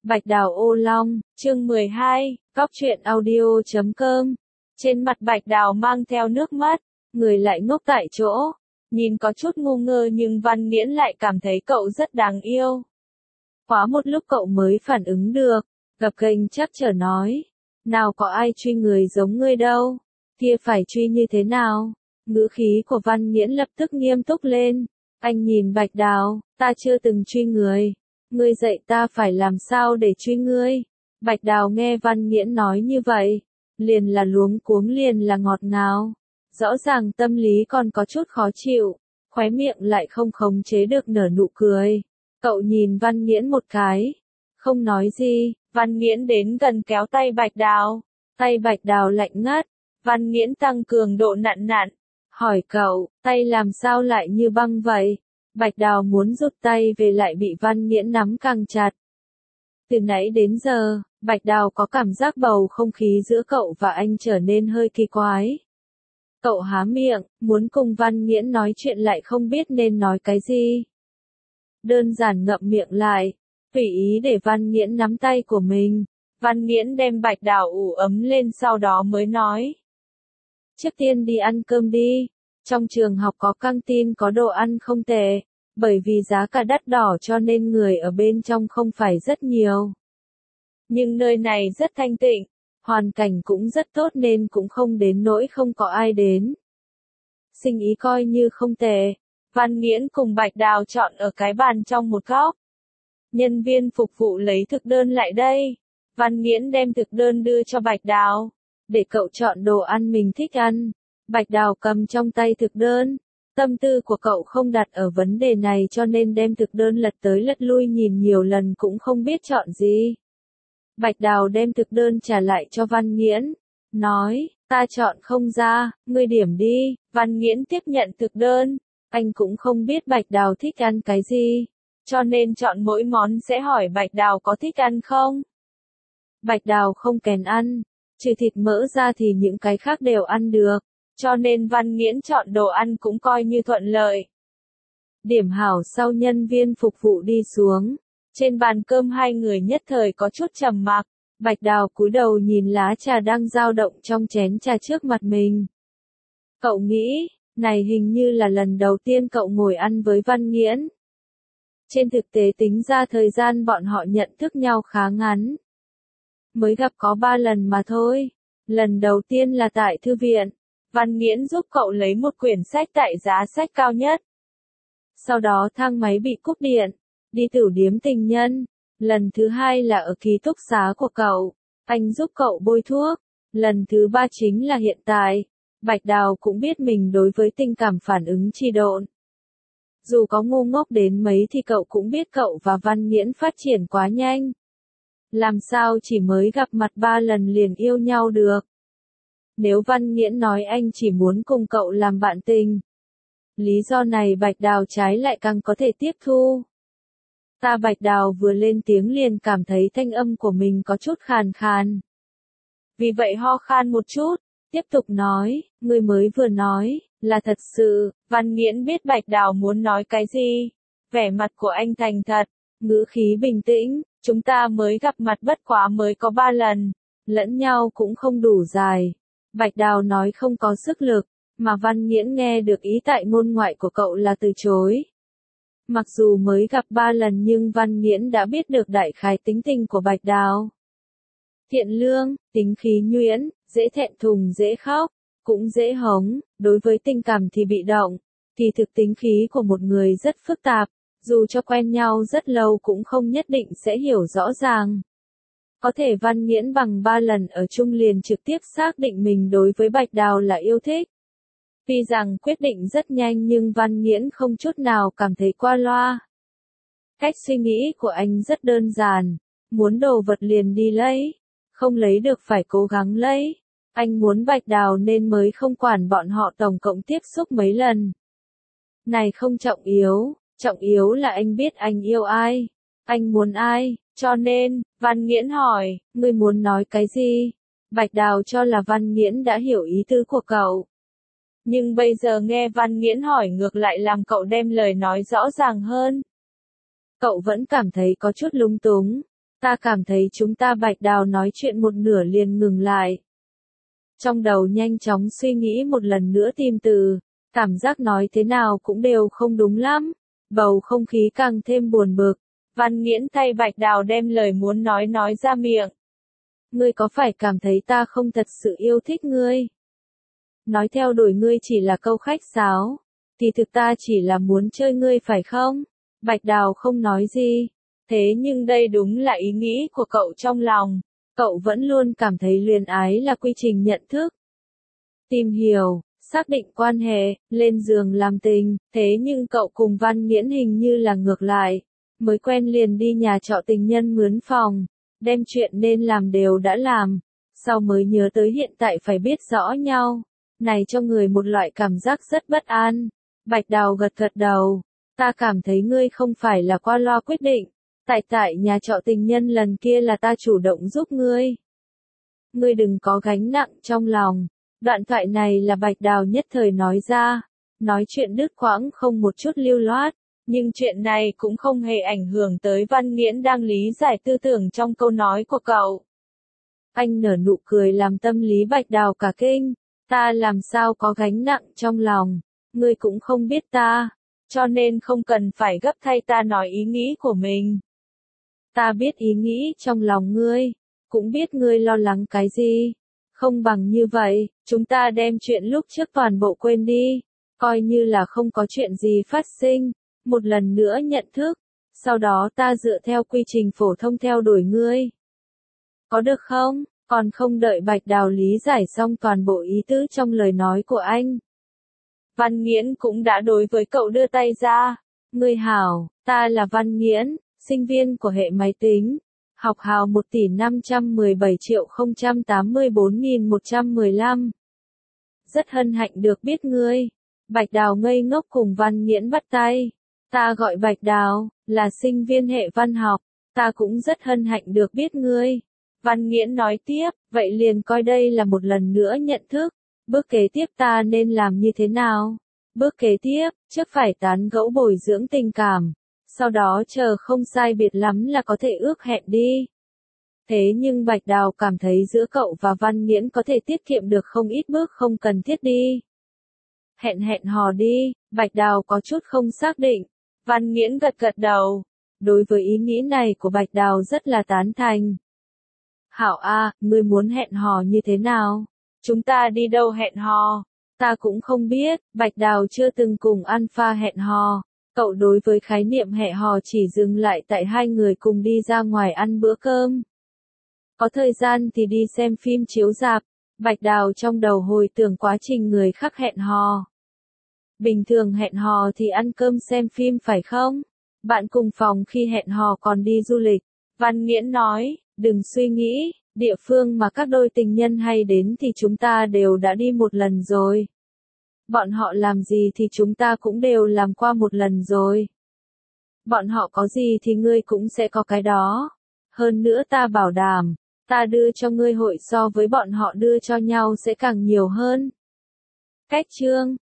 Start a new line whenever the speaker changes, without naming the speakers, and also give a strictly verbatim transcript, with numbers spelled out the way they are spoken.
Bạch Đào Ô Long, chương mười hai, Góc truyện audio chấm com. Trên mặt Bạch Đào mang theo nước mắt, người lại ngốc tại chỗ, nhìn có chút ngu ngơ nhưng Văn Nghiễn lại cảm thấy cậu rất đáng yêu. Quá một lúc cậu mới phản ứng được, gập ghềnh chắc chở nói, nào có ai truy người giống ngươi đâu, kia phải truy như thế nào? Ngữ khí của Văn Nghiễn lập tức nghiêm túc lên, anh nhìn Bạch Đào, ta chưa từng truy người. Ngươi dạy ta phải làm sao để truy ngươi. Bạch Đào nghe Văn Nghiễn nói như vậy, liền là luống cuống liền là ngọt ngào. Rõ ràng tâm lý còn có chút khó chịu, khóe miệng lại không khống chế được nở nụ cười. Cậu nhìn Văn Nghiễn một cái, không nói gì, Văn Nghiễn đến gần kéo tay Bạch Đào. Tay Bạch Đào lạnh ngắt, Văn Nghiễn tăng cường độ nặn nặn, hỏi cậu, tay làm sao lại như băng vậy? Bạch Đào muốn rút tay về lại bị Văn Nghiễn nắm càng chặt. Từ nãy đến giờ, Bạch Đào có cảm giác bầu không khí giữa cậu và anh trở nên hơi kỳ quái. Cậu há miệng, muốn cùng Văn Nghiễn nói chuyện lại không biết nên nói cái gì. Đơn giản ngậm miệng lại, tùy ý để Văn Nghiễn nắm tay của mình. Văn Nghiễn đem Bạch Đào ủ ấm lên sau đó mới nói. Trước tiên đi ăn cơm đi. Trong trường học có căng tin có đồ ăn không tệ, bởi vì giá cả đắt đỏ cho nên người ở bên trong không phải rất nhiều. Nhưng nơi này rất thanh tịnh, hoàn cảnh cũng rất tốt nên cũng không đến nỗi không có ai đến. Sinh ý coi như không tệ, Văn Nghiễn cùng Bạch Đào chọn ở cái bàn trong một góc. Nhân viên phục vụ lấy thực đơn lại đây, Văn Nghiễn đem thực đơn đưa cho Bạch Đào, để cậu chọn đồ ăn mình thích ăn. Bạch Đào cầm trong tay thực đơn, tâm tư của cậu không đặt ở vấn đề này cho nên đem thực đơn lật tới lật lui nhìn nhiều lần cũng không biết chọn gì. Bạch Đào đem thực đơn trả lại cho Văn Nghiễn, nói, ta chọn không ra, ngươi điểm đi. Văn Nghiễn tiếp nhận thực đơn, anh cũng không biết Bạch Đào thích ăn cái gì, cho nên chọn mỗi món sẽ hỏi Bạch Đào có thích ăn không. Bạch Đào không kén ăn, trừ thịt mỡ ra thì những cái khác đều ăn được. Cho nên Văn Nghiễn chọn đồ ăn cũng coi như thuận lợi. Điểm hảo sau nhân viên phục vụ đi xuống. Trên bàn cơm hai người nhất thời có chút trầm mặc. Bạch Đào cúi đầu nhìn lá trà đang dao động trong chén trà trước mặt mình. Cậu nghĩ, này hình như là lần đầu tiên cậu ngồi ăn với Văn Nghiễn. Trên thực tế tính ra thời gian bọn họ nhận thức nhau khá ngắn. Mới gặp có ba lần mà thôi. Lần đầu tiên là tại thư viện. Văn Nghiễn giúp cậu lấy một quyển sách tại giá sách cao nhất. Sau đó thang máy bị cúp điện, đi tửu điếm tình nhân. Lần thứ hai là ở ký túc xá của cậu, anh giúp cậu bôi thuốc. Lần thứ ba chính là hiện tại, Bạch Đào cũng biết mình đối với tình cảm phản ứng trì độn. Dù có ngu ngốc đến mấy thì cậu cũng biết cậu và Văn Nghiễn phát triển quá nhanh. Làm sao chỉ mới gặp mặt ba lần liền yêu nhau được. Nếu Văn Nghiễn nói anh chỉ muốn cùng cậu làm bạn tình. Lý do này Bạch Đào trái lại càng có thể tiếp thu. Ta Bạch Đào vừa lên tiếng liền cảm thấy thanh âm của mình có chút khàn khàn. Vì vậy ho khan một chút, tiếp tục nói, người mới vừa nói, là thật sự. Văn Nghiễn biết Bạch Đào muốn nói cái gì. Vẻ mặt của anh thành thật, ngữ khí bình tĩnh, chúng ta mới gặp mặt bất quá mới có ba lần, lẫn nhau cũng không đủ dài. Bạch Đào nói không có sức lực, mà Văn Nghiễn nghe được ý tại ngôn ngoại của cậu là từ chối. Mặc dù mới gặp ba lần nhưng Văn Nghiễn đã biết được đại khái tính tình của Bạch Đào. Thiện lương, tính khí nhuyễn, dễ thẹn thùng dễ khóc, cũng dễ hống, đối với tình cảm thì bị động, thì thực tính khí của một người rất phức tạp, dù cho quen nhau rất lâu cũng không nhất định sẽ hiểu rõ ràng. Có thể Văn Nghiễn bằng ba lần ở chung liền trực tiếp xác định mình đối với Bạch Đào là yêu thích. Tuy rằng quyết định rất nhanh nhưng Văn Nghiễn không chút nào cảm thấy qua loa. Cách suy nghĩ của anh rất đơn giản, muốn đồ vật liền đi lấy, không lấy được phải cố gắng lấy. Anh muốn Bạch Đào nên mới không quản bọn họ tổng cộng tiếp xúc mấy lần. Này không trọng yếu, trọng yếu là anh biết anh yêu ai, anh muốn ai. Cho nên, Văn Nghiễn hỏi, ngươi muốn nói cái gì? Bạch Đào cho là Văn Nghiễn đã hiểu ý tứ của cậu. Nhưng bây giờ nghe Văn Nghiễn hỏi ngược lại làm cậu đem lời nói rõ ràng hơn. Cậu vẫn cảm thấy có chút lung túng. Ta cảm thấy chúng ta Bạch Đào nói chuyện một nửa liền ngừng lại. Trong đầu nhanh chóng suy nghĩ một lần nữa tìm từ, cảm giác nói thế nào cũng đều không đúng lắm. Bầu không khí càng thêm buồn bực. Văn Nghiễn thay Bạch Đào đem lời muốn nói nói ra miệng. Ngươi có phải cảm thấy ta không thật sự yêu thích ngươi? Nói theo đuổi ngươi chỉ là câu khách sáo. Thì thực ta chỉ là muốn chơi ngươi phải không? Bạch Đào không nói gì. Thế nhưng đây đúng là ý nghĩ của cậu trong lòng. Cậu vẫn luôn cảm thấy luyến ái là quy trình nhận thức. Tìm hiểu, xác định quan hệ, lên giường làm tình. Thế nhưng cậu cùng Văn Nghiễn hình như là ngược lại. Mới quen liền đi nhà trọ tình nhân mướn phòng. Đem chuyện nên làm đều đã làm. Sau mới nhớ tới hiện tại phải biết rõ nhau. Này cho người một loại cảm giác rất bất an. Bạch Đào gật gật đầu. Ta cảm thấy ngươi không phải là qua loa quyết định. Tại tại nhà trọ tình nhân lần kia là ta chủ động giúp ngươi. Ngươi đừng có gánh nặng trong lòng. Đoạn thoại này là Bạch Đào nhất thời nói ra. Nói chuyện đứt quãng không một chút lưu loát. Nhưng chuyện này cũng không hề ảnh hưởng tới Văn Nghiễn đang lý giải tư tưởng trong câu nói của cậu. Anh nở nụ cười làm tâm lý Bạch Đào cả kinh. Ta làm sao có gánh nặng trong lòng. Ngươi cũng không biết ta. Cho nên không cần phải gấp thay ta nói ý nghĩ của mình. Ta biết ý nghĩ trong lòng ngươi. Cũng biết ngươi lo lắng cái gì. Không bằng như vậy, chúng ta đem chuyện lúc trước toàn bộ quên đi. Coi như là không có chuyện gì phát sinh. Một lần nữa nhận thức. Sau đó ta dựa theo quy trình phổ thông theo đuổi ngươi. Có được không? Còn không đợi Bạch Đào lý giải xong toàn bộ ý tứ trong lời nói của anh. Văn Nghiễn cũng đã đối với cậu đưa tay ra. Ngươi hảo, ta là Văn Nghiễn, sinh viên của hệ máy tính. Học hào một tỷ năm trăm mười bảy triệu không trăm tám mươi bốn nghìn một trăm mười lăm. Rất hân hạnh được biết ngươi. Bạch Đào ngây ngốc cùng Văn Nghiễn bắt tay. Ta gọi Bạch Đào, là sinh viên hệ văn học. Ta cũng rất hân hạnh được biết ngươi. Văn Nghiễn nói tiếp, vậy liền coi đây là một lần nữa nhận thức. Bước kế tiếp ta nên làm như thế nào? Bước kế tiếp, trước phải tán gẫu bồi dưỡng tình cảm. Sau đó chờ không sai biệt lắm là có thể ước hẹn đi. Thế nhưng Bạch Đào cảm thấy giữa cậu và Văn Nghiễn có thể tiết kiệm được không ít bước không cần thiết đi. Hẹn hẹn hò đi, Bạch Đào có chút không xác định. Văn Nghiễn gật gật đầu. Đối với ý nghĩ này của Bạch Đào rất là tán thành. Hảo a, ngươi muốn hẹn hò như thế nào? Chúng ta đi đâu hẹn hò? Ta cũng không biết, Bạch Đào chưa từng cùng Alpha hẹn hò. Cậu đối với khái niệm hẹn hò chỉ dừng lại tại hai người cùng đi ra ngoài ăn bữa cơm. Có thời gian thì đi xem phim chiếu rạp. Bạch Đào trong đầu hồi tưởng quá trình người khác hẹn hò. Bình thường hẹn hò thì ăn cơm xem phim phải không? Bạn cùng phòng khi hẹn hò còn đi du lịch. Văn Nghiễn nói, đừng suy nghĩ, địa phương mà các đôi tình nhân hay đến thì chúng ta đều đã đi một lần rồi. Bọn họ làm gì thì chúng ta cũng đều làm qua một lần rồi. Bọn họ có gì thì ngươi cũng sẽ có cái đó. Hơn nữa ta bảo đảm, ta đưa cho ngươi hội so với bọn họ đưa cho nhau sẽ càng nhiều hơn. Cách chương